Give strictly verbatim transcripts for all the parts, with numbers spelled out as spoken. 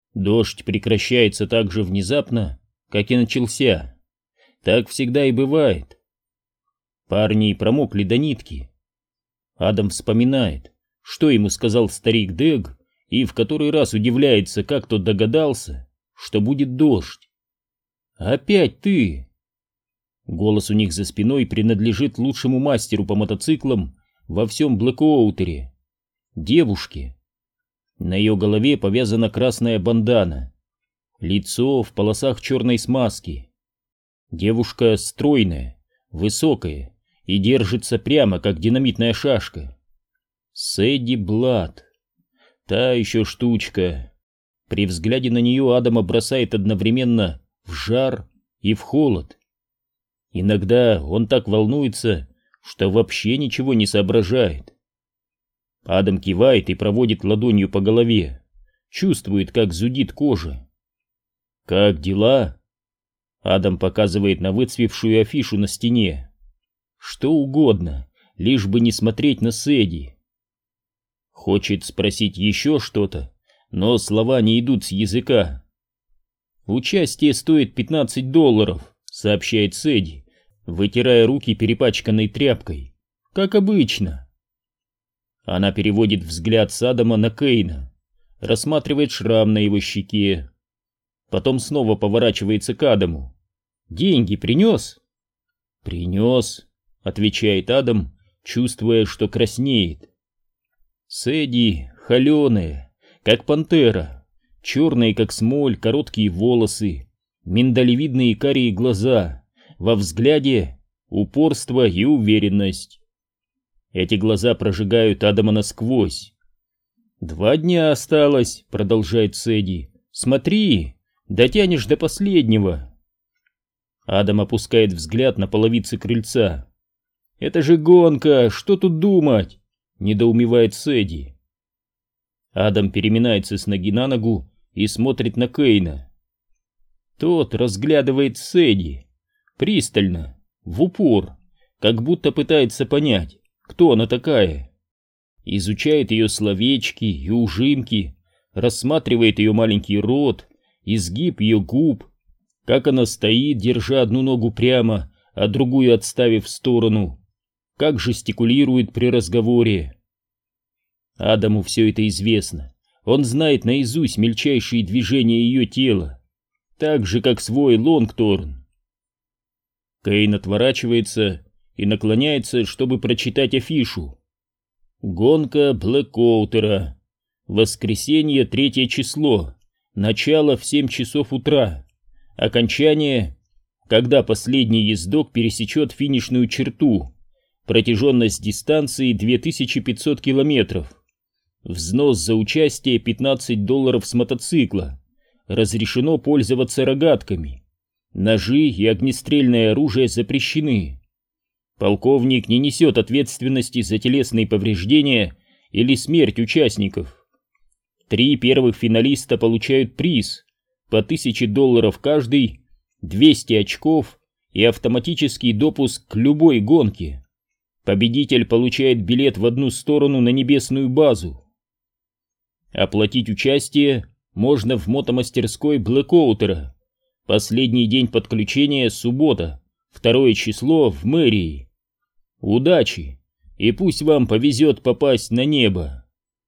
Дождь прекращается так же внезапно, как и начался. Так всегда и бывает. Парни промокли до нитки. Адам вспоминает, что ему сказал старик Дэг, и в который раз удивляется, как тот догадался, что будет дождь. «Опять ты!» Голос у них за спиной принадлежит лучшему мастеру по мотоциклам во всем Блэкоутере. Девушке. На ее голове повязана красная бандана. Лицо в полосах черной смазки. Девушка стройная, высокая и держится прямо, как динамитная шашка. Сэдди Блад. Та еще штучка. При взгляде на нее Адама бросает одновременно в жар и в холод. Иногда он так волнуется, что вообще ничего не соображает. Адам кивает и проводит ладонью по голове, чувствует, как зудит кожа. «Как дела?» Адам показывает на выцвевшую афишу на стене. Что угодно, лишь бы не смотреть на Сэдди. Хочет спросить еще что-то, но слова не идут с языка. «Участие стоит пятнадцать долларов», — сообщает Сэдди, вытирая руки перепачканной тряпкой. «Как обычно». Она переводит взгляд с Адама на Кейна, рассматривает шрам на его щеке. Потом снова поворачивается к Адаму. «Деньги принес?» «Принес», — отвечает Адам, чувствуя, что краснеет. Сэдди холеная, как пантера, черные, как смоль, короткие волосы, миндалевидные карие глаза, во взгляде упорство и уверенность. Эти глаза прожигают Адама насквозь. «Два дня осталось», — продолжает Сэдди. «Смотри, дотянешь до последнего». Адам опускает взгляд на половицы крыльца. «Это же гонка, что тут думать?» — недоумевает Сэдди. Адам переминается с ноги на ногу и смотрит на Кейна. Тот разглядывает Сэдди пристально, в упор, как будто пытается понять, кто она такая. Изучает ее словечки и ужимки, рассматривает ее маленький рот, изгиб ее губ, как она стоит, держа одну ногу прямо, а другую отставив в сторону, как жестикулирует при разговоре. Адаму все это известно. Он знает наизусть мельчайшие движения ее тела, так же, как свой Лонгторн. Кейн отворачивается и наклоняется, чтобы прочитать афишу. Гонка Блэкоутера. Воскресенье, третье число. Начало в семь часов утра. Окончание, когда последний ездок пересечет финишную черту. Протяженность дистанции две тысячи пятьсот километров. Взнос за участие пятнадцать долларов с мотоцикла. Разрешено пользоваться рогатками. Ножи и огнестрельное оружие запрещены. Полковник не несет ответственности за телесные повреждения или смерть участников. Три первых финалиста получают приз по тысяче долларов каждый, двести очков и автоматический допуск к любой гонке. Победитель получает билет в одну сторону на небесную базу. Оплатить участие можно в мотомастерской Блэкоутера. Последний день подключения — суббота, второе число в мэрии. Удачи, и пусть вам повезет попасть на небо.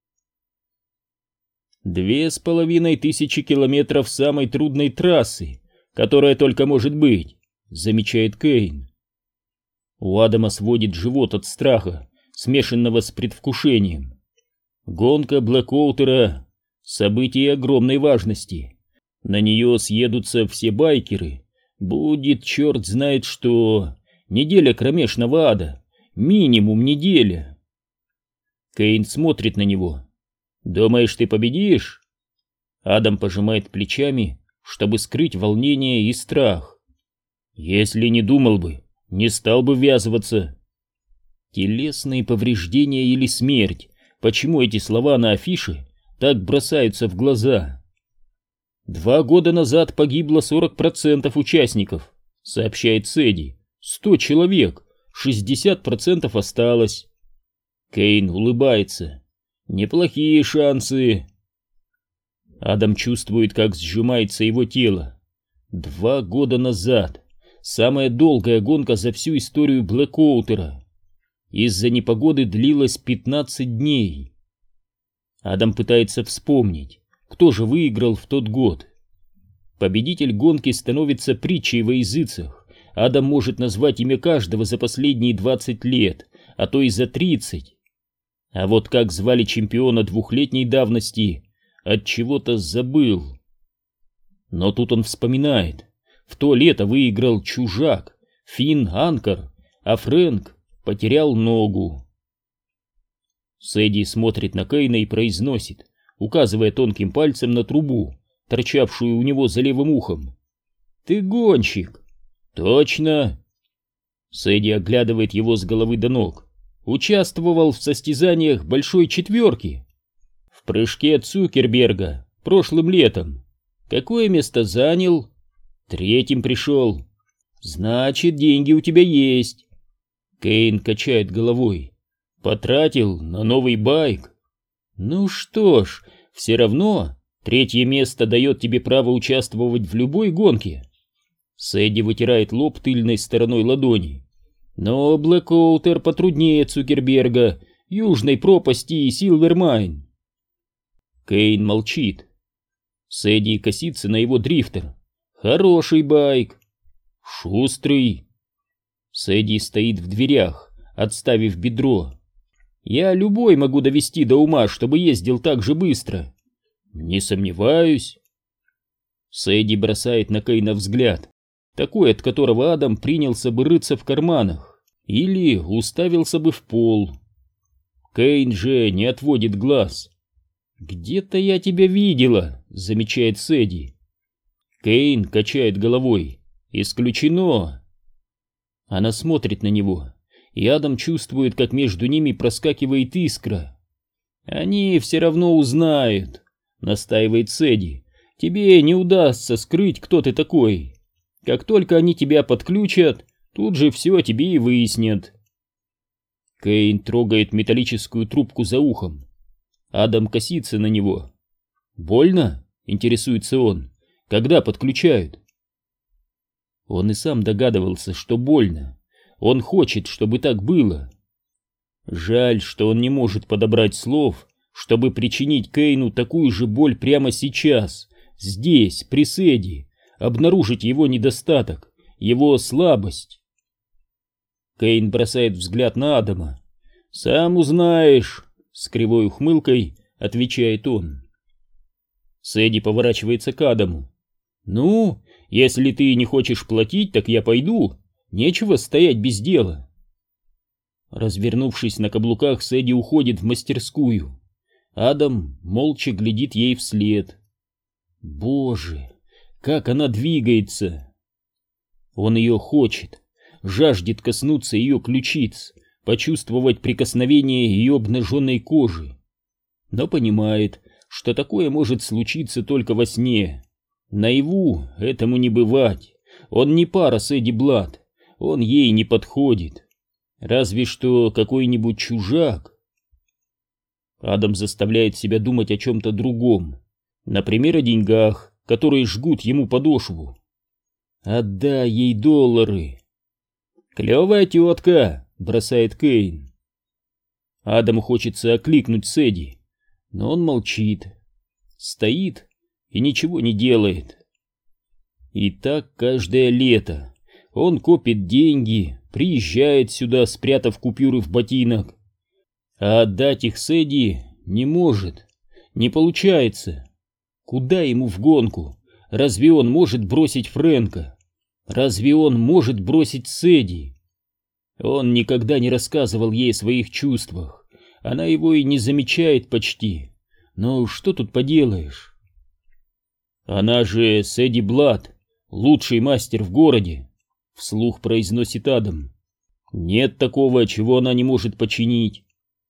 Две с половиной тысячи километров самой трудной трассы, которая только может быть, замечает Кейн. У Адама сводит живот от страха, смешанного с предвкушением. Гонка Блэкоутера — событие огромной важности. На нее съедутся все байкеры. Будет черт знает что. Неделя кромешного ада. Минимум неделя. Кейн смотрит на него. «Думаешь, ты победишь?» Адам пожимает плечами, чтобы скрыть волнение и страх. «Если не думал бы, не стал бы ввязываться». Телесные повреждения или смерть. Почему эти слова на афише так бросаются в глаза? «Два года назад погибло сорок процентов участников», — сообщает Сэдди. «Сто человек, шестьдесят процентов осталось». Кейн улыбается. «Неплохие шансы». Адам чувствует, как сжимается его тело. Два года назад. Самая долгая гонка за всю историю Блэкоутера. Из-за непогоды длилась пятнадцать дней. Адам пытается вспомнить, кто же выиграл в тот год. Победитель гонки становится притчей во языцах. Адам может назвать имя каждого за последние двадцать лет, а то и за тридцать. А вот как звали чемпиона двухлетней давности, от чего-то забыл. Но тут он вспоминает. В то лето выиграл чужак, Финн Анкор, а Фрэнк потерял ногу. Сэдди смотрит на Кейна и произносит, указывая тонким пальцем на трубу, торчавшую у него за левым ухом: «Ты гонщик!» «Точно!» Сэдди оглядывает его с головы до ног. «Участвовал в состязаниях большой четверки. В прыжке Цукерберга прошлым летом. Какое место занял?» «Третьим пришел». «Значит, деньги у тебя есть». Кейн качает головой. «Потратил на новый байк». «Ну что ж, все равно третье место дает тебе право участвовать в любой гонке». Сэдди вытирает лоб тыльной стороной ладони. «Но Блэкоутер потруднее Цукерберга, Южной пропасти и Силвермайн». Кейн молчит. Сэдди косится на его дрифтер. «Хороший байк». «Шустрый». Сэдди стоит в дверях, отставив бедро. «Я любой могу довести до ума, чтобы ездил так же быстро». «Не сомневаюсь». Сэдди бросает на Кейна взгляд, такой, от которого Адам принялся бы рыться в карманах или уставился бы в пол. Кейн же не отводит глаз. «Где-то я тебя видела», — замечает Сэдди. Кейн качает головой. «Исключено». Она смотрит на него, и Адам чувствует, как между ними проскакивает искра. «Они все равно узнают», — настаивает Сэдди. «Тебе не удастся скрыть, кто ты такой. Как только они тебя подключат, тут же все о тебе и выяснят». Кейн трогает металлическую трубку за ухом. Адам косится на него. «Больно?» — интересуется он. «Когда подключают?» Он и сам догадывался, что больно. Он хочет, чтобы так было. Жаль, что он не может подобрать слов, чтобы причинить Кейну такую же боль прямо сейчас, здесь, при Сэдди, обнаружить его недостаток, его слабость. Кейн бросает взгляд на Адама. «Сам узнаешь», — с кривой ухмылкой отвечает он. Сэдди поворачивается к Адаму. «Ну, если ты не хочешь платить, так я пойду. Нечего стоять без дела». Развернувшись на каблуках, Сэдди уходит в мастерскую. Адам молча глядит ей вслед. Боже, как она двигается! Он ее хочет, жаждет коснуться ее ключиц, почувствовать прикосновение ее обнаженной кожи, но понимает, что такое может случиться только во сне. Наяву этому не бывать. Он не пара Сэдди Блад, он ей не подходит. Разве что какой-нибудь чужак. Адам заставляет себя думать о чем-то другом. Например, о деньгах, которые жгут ему подошву. «Отдай ей доллары!» «Клевая тетка!» — бросает Кейн. Адаму хочется окликнуть Сэдди, но он молчит. Стоит и ничего не делает. И так каждое лето. Он копит деньги, приезжает сюда, спрятав купюры в ботинок. А отдать их Сэдди не может, не получается. Куда ему в гонку? Разве он может бросить Фрэнка? Разве он может бросить Сэдди? Он никогда не рассказывал ей о своих чувствах. Она его и не замечает почти. Но что тут поделаешь? Она же Сэдди Блад, лучший мастер в городе, вслух произносит Адам. Нет такого, чего она не может починить.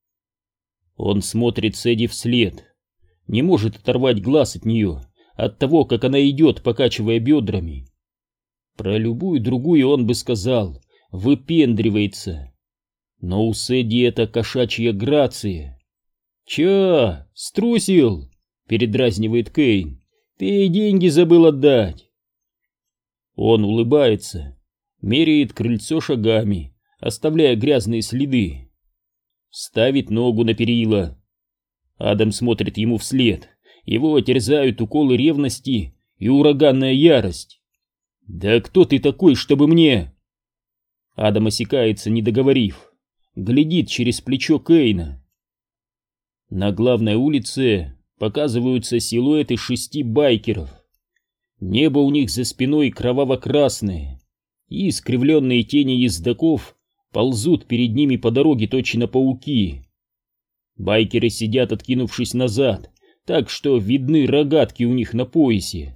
Он смотрит Сэдди вслед, не может оторвать глаз от нее, от того, как она идет, покачивая бедрами. Про любую другую он бы сказал, выпендривается. Но у Сэдди это кошачья грация. «Чё, струсил?» — передразнивает Кейн. «Ты деньги забыл отдать». Он улыбается, меряет крыльцо шагами, оставляя грязные следы. Ставит ногу на перила. Адам смотрит ему вслед. Его терзают уколы ревности и ураганная ярость. «Да кто ты такой, чтобы мне...» Адам осекается, не договорив. Глядит через плечо Кейна. На главной улице показываются силуэты шести байкеров. Небо у них за спиной кроваво-красное, и искривленные тени ездоков ползут перед ними по дороге точно пауки. Байкеры сидят, откинувшись назад, так что видны рогатки у них на поясе.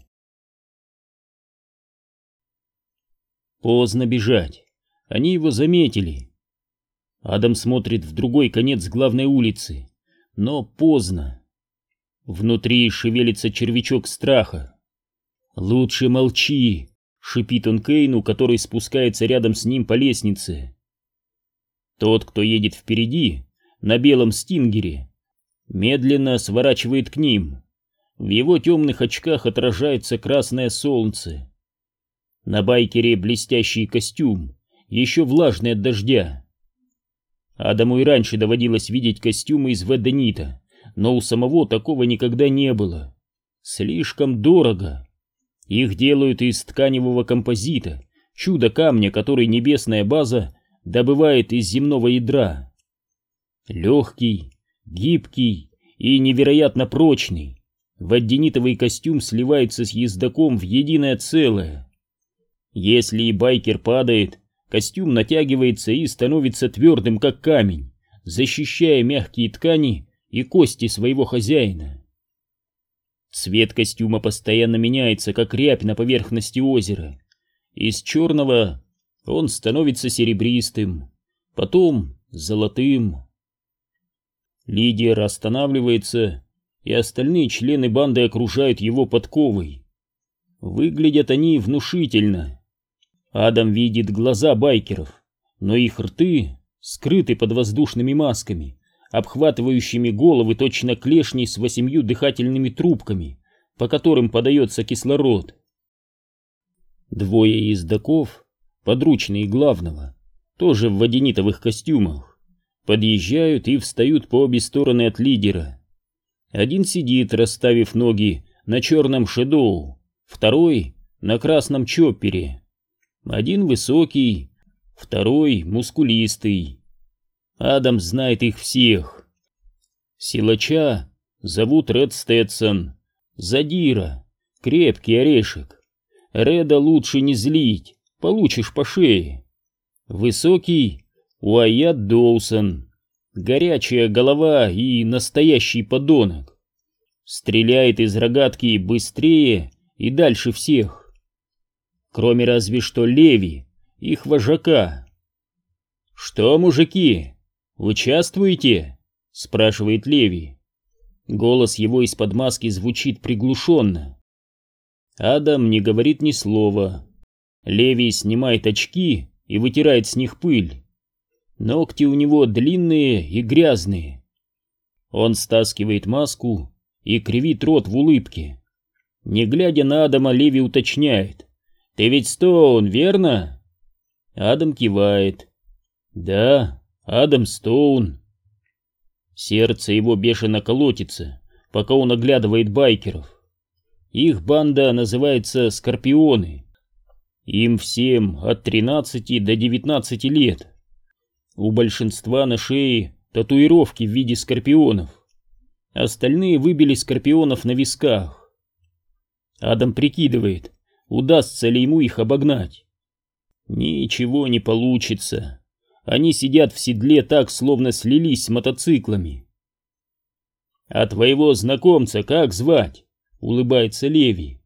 Поздно бежать. Они его заметили. Адам смотрит в другой конец главной улицы, но поздно. Внутри шевелится червячок страха. «Лучше молчи», — шипит он Кейну, который спускается рядом с ним по лестнице. Тот, кто едет впереди, на белом стингере, медленно сворачивает к ним. В его темных очках отражается красное солнце. На байкере блестящий костюм, еще влажный от дождя. Адаму и раньше доводилось видеть костюмы из ведонита, но у самого такого никогда не было. Слишком дорого. Их делают из тканевого композита, чудо-камня, который небесная база добывает из земного ядра. Легкий, гибкий и невероятно прочный, ведонитовый костюм сливается с ездоком в единое целое. Если и байкер падает, костюм натягивается и становится твердым, как камень, защищая мягкие ткани и кости своего хозяина. Цвет костюма постоянно меняется, как рябь на поверхности озера. Из черного он становится серебристым, потом золотым. Лидер останавливается, и остальные члены банды окружают его подковой. Выглядят они внушительно. Адам видит глаза байкеров, но их рты скрыты под воздушными масками, обхватывающими головы точно клешни с восемью дыхательными трубками, по которым подается кислород. Двое ездоков, подручные главного, тоже в водянитовых костюмах, подъезжают и встают по обе стороны от лидера. Один сидит, расставив ноги, на черном шедоу, второй — на красном чоппере. Один высокий, второй мускулистый. Адам знает их всех. Силача зовут Ред Стэтсон, задира, крепкий орешек. Реда лучше не злить, получишь по шее. Высокий Уайат Доусон, горячая голова и настоящий подонок. Стреляет из рогатки быстрее и дальше всех. Кроме разве что Леви, их вожака. «Что, мужики, участвуете?» — спрашивает Леви. Голос его из-под маски звучит приглушенно. Адам не говорит ни слова. Леви снимает очки и вытирает с них пыль. Ногти у него длинные и грязные. Он стаскивает маску и кривит рот в улыбке. Не глядя на Адама, Леви уточняет: «Ты ведь Стоун, верно?» Адам кивает. «Да, Адам Стоун». Сердце его бешено колотится, пока он оглядывает байкеров. Их банда называется «Скорпионы». Им всем от тринадцати до девятнадцати лет. У большинства на шее татуировки в виде скорпионов. Остальные выбили скорпионов на висках. Адам прикидывает, удастся ли ему их обогнать. Ничего не получится. Они сидят в седле так, словно слились с мотоциклами. «А твоего знакомца как звать?» — улыбается Леви.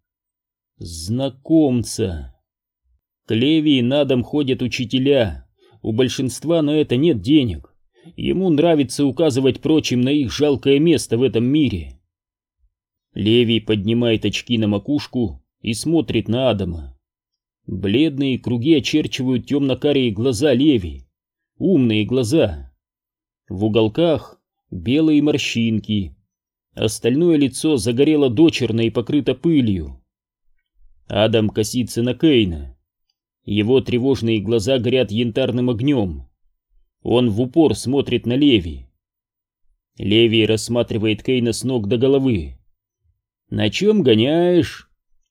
«Знакомца». К Леви и на дом ходят учителя. У большинства на это нет денег. Ему нравится указывать прочим на их жалкое место в этом мире. Леви поднимает очки на макушку и смотрит на Адама. Бледные круги очерчивают темно-карие глаза Леви. Умные глаза. В уголках белые морщинки. Остальное лицо загорело дочерно и покрыто пылью. Адам косится на Кейна. Его тревожные глаза горят янтарным огнем. Он в упор смотрит на Леви. Леви рассматривает Кейна с ног до головы. «На чем гоняешь?»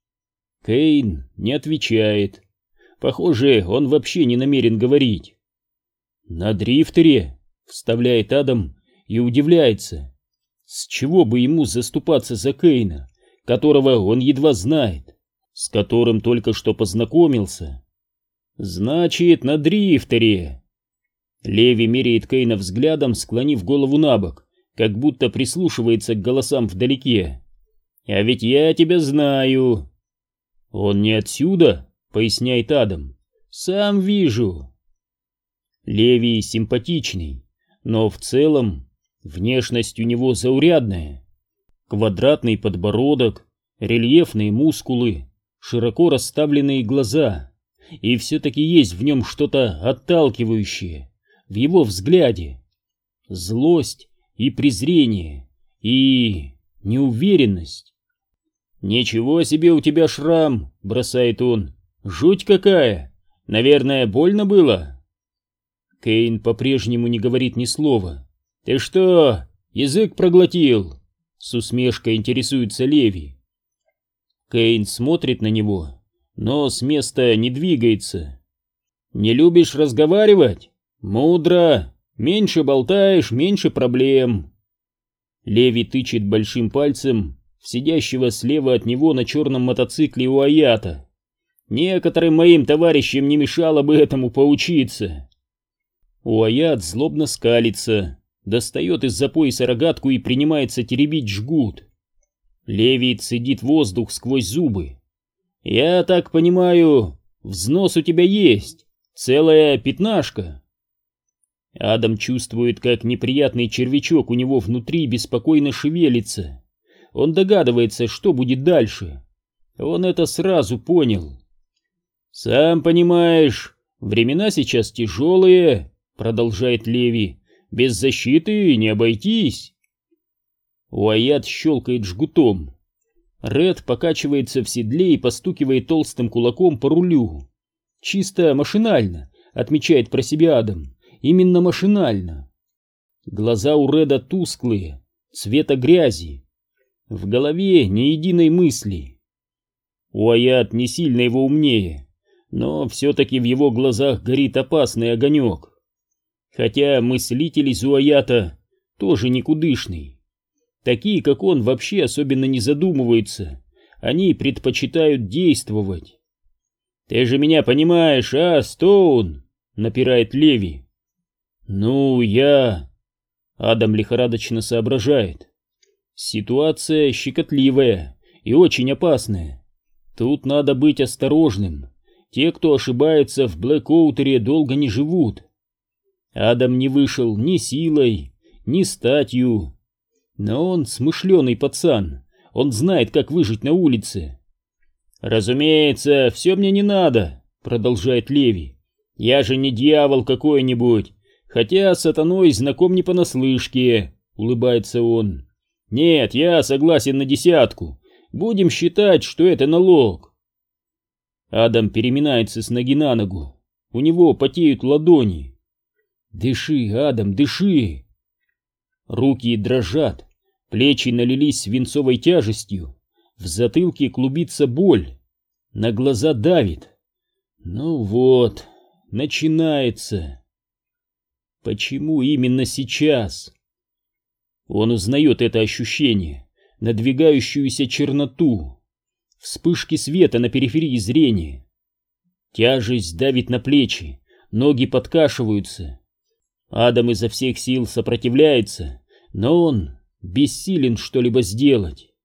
Кейн не отвечает. Похоже, он вообще не намерен говорить. «На дрифтере», — вставляет Адам и удивляется. С чего бы ему заступаться за Кейна, которого он едва знает, с которым только что познакомился? «Значит, на дрифтере». Леви меряет Кейна взглядом, склонив голову набок, как будто прислушивается к голосам вдалеке. «А ведь я тебя знаю». «Он не отсюда», — поясняет Адам. «Сам вижу». Леви симпатичный, но в целом внешность у него заурядная. Квадратный подбородок, рельефные мускулы, широко расставленные глаза. И все-таки есть в нем что-то отталкивающее, в его взгляде. Злость и презрение, и неуверенность. «Ничего себе у тебя шрам!» — бросает он. «Жуть какая! Наверное, больно было?» Кейн по-прежнему не говорит ни слова. «Ты что, язык проглотил?» — с усмешкой интересуется Леви. Кейн смотрит на него, но с места не двигается. «Не любишь разговаривать? Мудро! Меньше болтаешь, меньше проблем!» Леви тычет большим пальцем в сидящего слева от него на черном мотоцикле Уайата. «Некоторым моим товарищам не мешало бы этому поучиться!» Уайат злобно скалится, достает из-за пояса рогатку и принимается теребить жгут. Леви цедит воздух сквозь зубы. «Я так понимаю, взнос у тебя есть, целая пятнашка». Адам чувствует, как неприятный червячок у него внутри беспокойно шевелится. Он догадывается, что будет дальше. Он это сразу понял. «Сам понимаешь, времена сейчас тяжелые», — продолжает Леви. «Без защиты не обойтись». Уайат щелкает жгутом. Ред покачивается в седле и постукивает толстым кулаком по рулю. Чисто машинально, отмечает про себя Адам. Именно машинально. Глаза у Реда тусклые, цвета грязи. В голове ни единой мысли. Уайат не сильно его умнее, но все-таки в его глазах горит опасный огонек. Хотя мыслитель из Уайата тоже никудышный. Такие, как он, вообще особенно не задумываются. Они предпочитают действовать. «Ты же меня понимаешь, а, Стоун?» — напирает Леви. «Ну, я...» Адам лихорадочно соображает. Ситуация щекотливая и очень опасная. Тут надо быть осторожным. Те, кто ошибается в Блэкоутере, долго не живут. Адам не вышел ни силой, ни статью. Но он смышленый пацан. Он знает, как выжить на улице. «Разумеется, все мне не надо», — продолжает Леви. «Я же не дьявол какой-нибудь, хотя с сатаной знаком не понаслышке», — улыбается он. «Нет, я согласен на десятку. Будем считать, что это налог». Адам переминается с ноги на ногу. У него потеют ладони. «Дыши, Адам, дыши!» Руки дрожат, плечи налились свинцовой тяжестью, в затылке клубится боль, на глаза давит. Ну вот, начинается. Почему именно сейчас? Он узнает это ощущение, надвигающуюся черноту, вспышки света на периферии зрения. Тяжесть давит на плечи, ноги подкашиваются. Адам изо всех сил сопротивляется, но он бессилен что-либо сделать.